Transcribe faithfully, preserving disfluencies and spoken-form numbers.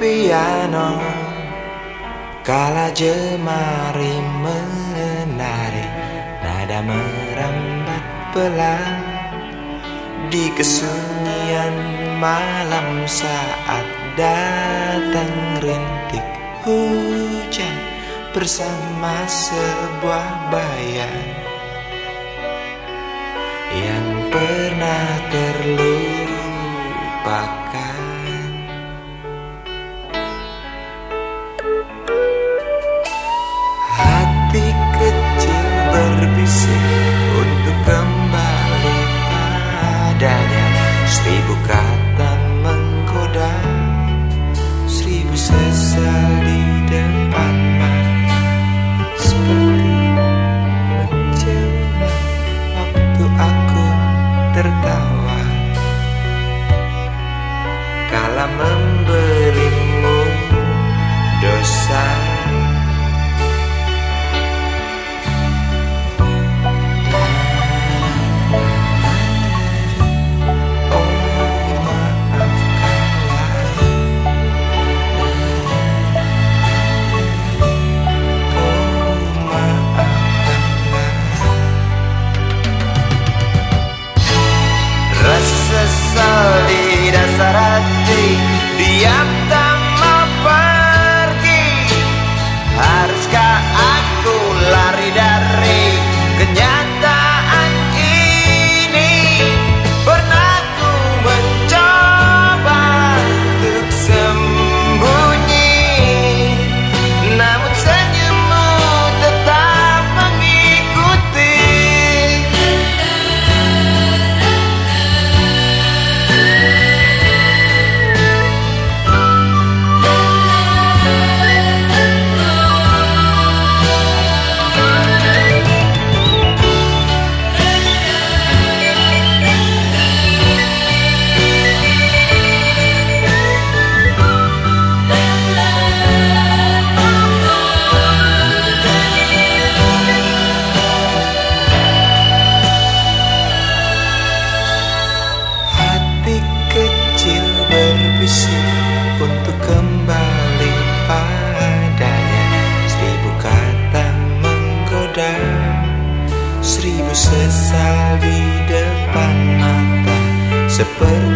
piano kala jemari menari, nada merambat pelan di kesunyian malam saat datang rintik hujan bersama sebuah bayang yang pernah terlupakan. Hati kecil berbisik untuk kembali padanya. Seribu kata menggoda, seribu sesal di depan mata, seperti menjelma waktu aku tertawa kala memberimu dosa. Sesal di dasar hati, diam tak mau pergi. Haruskah aku lari dari kenyataan ini? Pernah ku mencoba untuk sembunyi, namun senyummu tetap mengikuti. Untuk kembali padanya, seribu kata menggoda, seribu sesal di depan mata, seperti